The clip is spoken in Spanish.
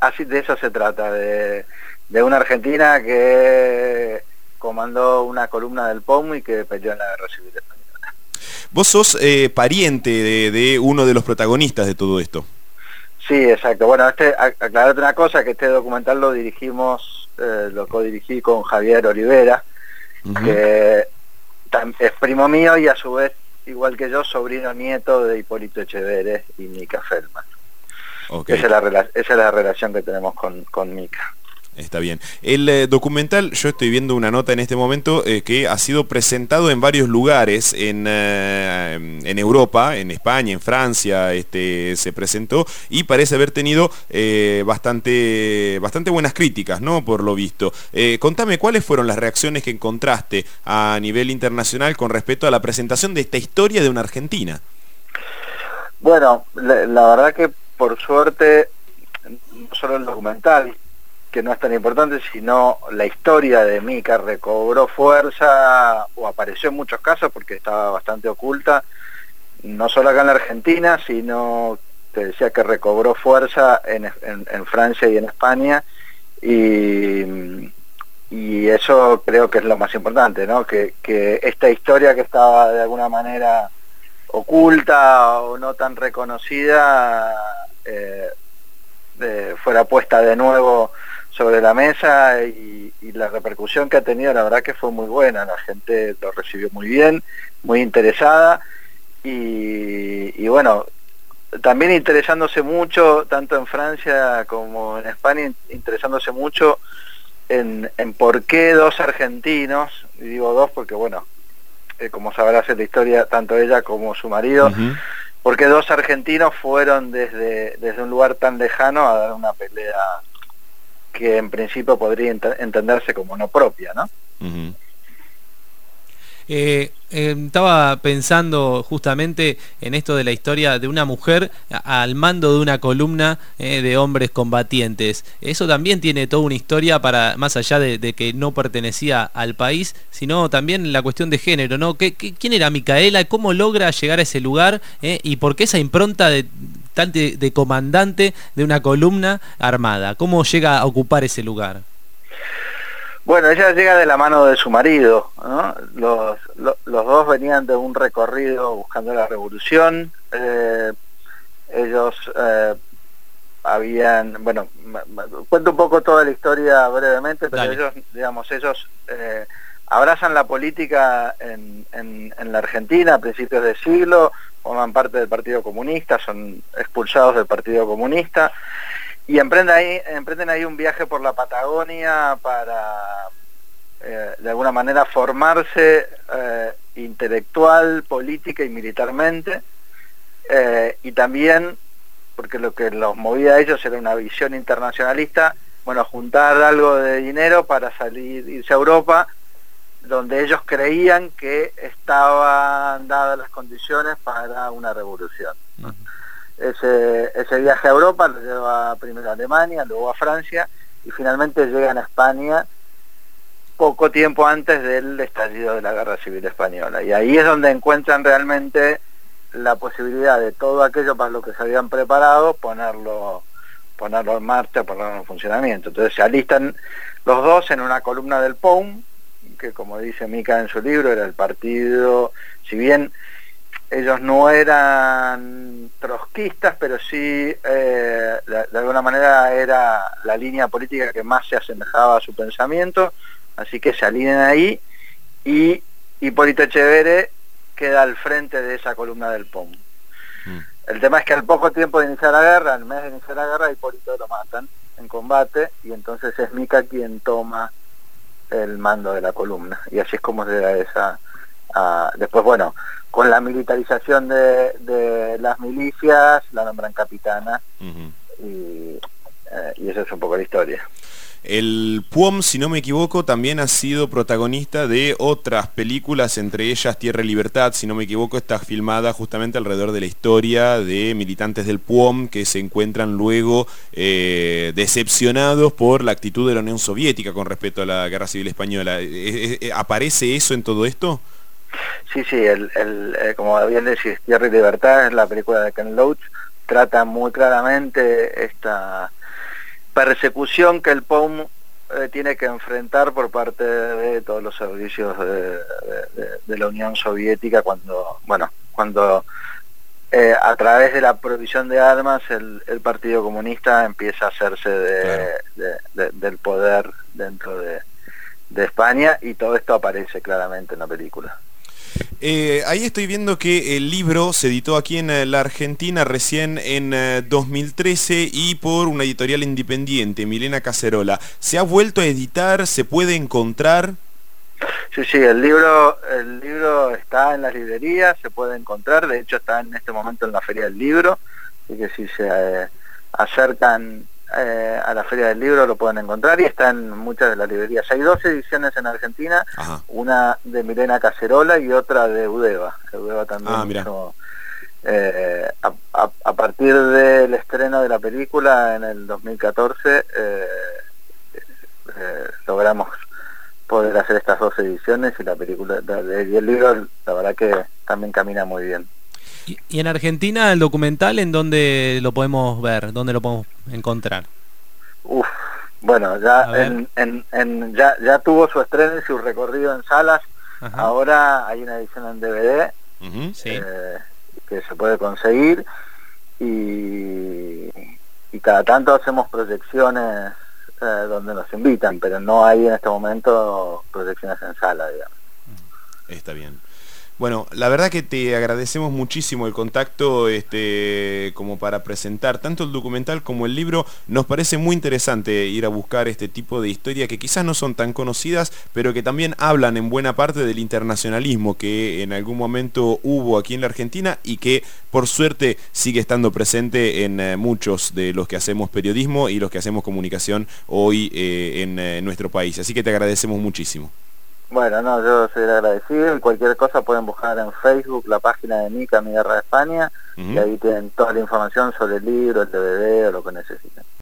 así de eso se trata, de una Argentina que comandó una columna del POM y que peleó en la Guerra Civil Española. Vos sos pariente de uno de los protagonistas de todo esto. Sí, exacto. Bueno, aclararte una cosa, que este documental lo dirigimos, lo codirigí con Javier Olivera, que es primo mío y a su vez, igual que yo, sobrino nieto de Hipólito Echeverre y Mica Feldman. Okay. Esa es la relación que tenemos con Mica. Está bien. El documental, yo estoy viendo una nota en este momento que ha sido presentado en varios lugares en Europa, en España, en Francia, se presentó y parece haber tenido bastante buenas críticas, ¿no? Por lo visto. Contame, ¿cuáles fueron las reacciones que encontraste a nivel internacional con respecto a la presentación de esta historia de una Argentina? Bueno, la verdad que por suerte, no solo el documental, que no es tan importante, sino la historia de Mica recobró fuerza, o apareció en muchos casos porque estaba bastante oculta, no solo acá en la Argentina, sino, te decía, que recobró fuerza en Francia y en España, y eso creo que es lo más importante, ¿no? Que esta historia que estaba de alguna manera oculta o no tan reconocida, fuera puesta de nuevo sobre la mesa, y la repercusión que ha tenido, la verdad que fue muy buena. La gente lo recibió muy bien, muy interesada, y bueno, también interesándose mucho, tanto en Francia como en España, interesándose mucho en por qué dos argentinos, y digo dos porque bueno, como sabrás en la historia, tanto ella como su marido, porque dos argentinos fueron desde un lugar tan lejano a dar una pelea que en principio podría entenderse como no propia, ¿no? Estaba pensando justamente en esto de la historia de una mujer al mando de una columna de hombres combatientes. Eso también tiene toda una historia, para más allá de que no pertenecía al país, sino también la cuestión de género, ¿no? ¿Quién era Micaela? ¿Cómo logra llegar a ese lugar? ¿Y por qué esa impronta de comandante de una columna armada? ¿Cómo llega a ocupar ese lugar? Bueno, ella llega de la mano de su marido, ¿no? Los dos venían de un recorrido buscando la revolución. Ellos habían, bueno, cuento un poco toda la historia brevemente, pero ellos abrazan la política en la Argentina a principios de siglo, forman parte del Partido Comunista, son expulsados del Partido Comunista, y emprenden ahí un viaje por la Patagonia para, de alguna manera, formarse intelectual, política y militarmente, y también, porque lo que los movía a ellos era una visión internacionalista, bueno, juntar algo de dinero para irse a Europa, donde ellos creían que estaban dadas las condiciones para una revolución, ¿no? Ese viaje a Europa lo lleva primero a Alemania, luego a Francia, y finalmente llegan a España poco tiempo antes del estallido de la Guerra Civil Española. Y ahí es donde encuentran realmente la posibilidad de todo aquello para lo que se habían preparado, ponerlo en marcha, ponerlo en funcionamiento. Entonces se alistan los dos en una columna del POUM, que, como dice Mica en su libro, era el partido, si bien ellos no eran trotskistas, pero sí de alguna manera era la línea política que más se asemejaba a su pensamiento, así que se alinean ahí, y Hipólito Echeverre queda al frente de esa columna del POM. El tema es que al poco tiempo de iniciar la guerra, al mes de iniciar la guerra, Hipólito lo matan en combate, y entonces es Mica quien toma el mando de la columna, y así es como se da esa... después, bueno, con la militarización de las milicias, la nombran capitana, y esa es un poco la historia. El PUOM, si no me equivoco, también ha sido protagonista de otras películas, entre ellas Tierra y Libertad, si no me equivoco, está filmada justamente alrededor de la historia de militantes del PUOM que se encuentran luego decepcionados por la actitud de la Unión Soviética con respecto a la Guerra Civil Española. ¿Aparece eso en todo esto? Sí, como bien decís, Tierra y Libertad es la película de Ken Loach, trata muy claramente persecución que el POUM tiene que enfrentar por parte de todos los servicios de la Unión Soviética cuando a través de la provisión de armas el Partido Comunista empieza a hacerse del poder dentro de España, y todo esto aparece claramente en la película. Ahí estoy viendo que el libro se editó aquí en la Argentina recién en 2013 y por una editorial independiente, Milena Cacerola. ¿Se ha vuelto a editar? ¿Se puede encontrar? Sí, el libro está en las librerías, se puede encontrar, de hecho está en este momento en la Feria del Libro, así que si se acercan a la Feria del Libro lo pueden encontrar, y está en muchas de las librerías. Hay 2 ediciones en Argentina, Ajá. Una de Milena Cacerola y otra de Eudeva. Eudeva también hizo, a partir del estreno de la película en el 2014 logramos poder hacer estas 2 ediciones, y la película y el libro la verdad que también camina muy bien. ¿Y en Argentina el documental en dónde lo podemos ver? ¿Dónde lo podemos encontrar? Bueno, ya ya tuvo su estreno y su recorrido en salas. Ajá. Ahora hay una edición en DVD que se puede conseguir, y cada tanto hacemos proyecciones donde nos invitan, pero no hay en este momento proyecciones en sala, digamos. Está bien. Bueno, la verdad que te agradecemos muchísimo el contacto como para presentar tanto el documental como el libro. Nos parece muy interesante ir a buscar este tipo de historias que quizás no son tan conocidas, pero que también hablan en buena parte del internacionalismo que en algún momento hubo aquí en la Argentina y que por suerte sigue estando presente en muchos de los que hacemos periodismo y los que hacemos comunicación hoy en nuestro país. Así que te agradecemos muchísimo. Bueno, yo soy agradecido, y cualquier cosa pueden buscar en Facebook la página de Mica, Mi Guerra de España, y ahí tienen toda la información sobre el libro, el DVD o lo que necesiten.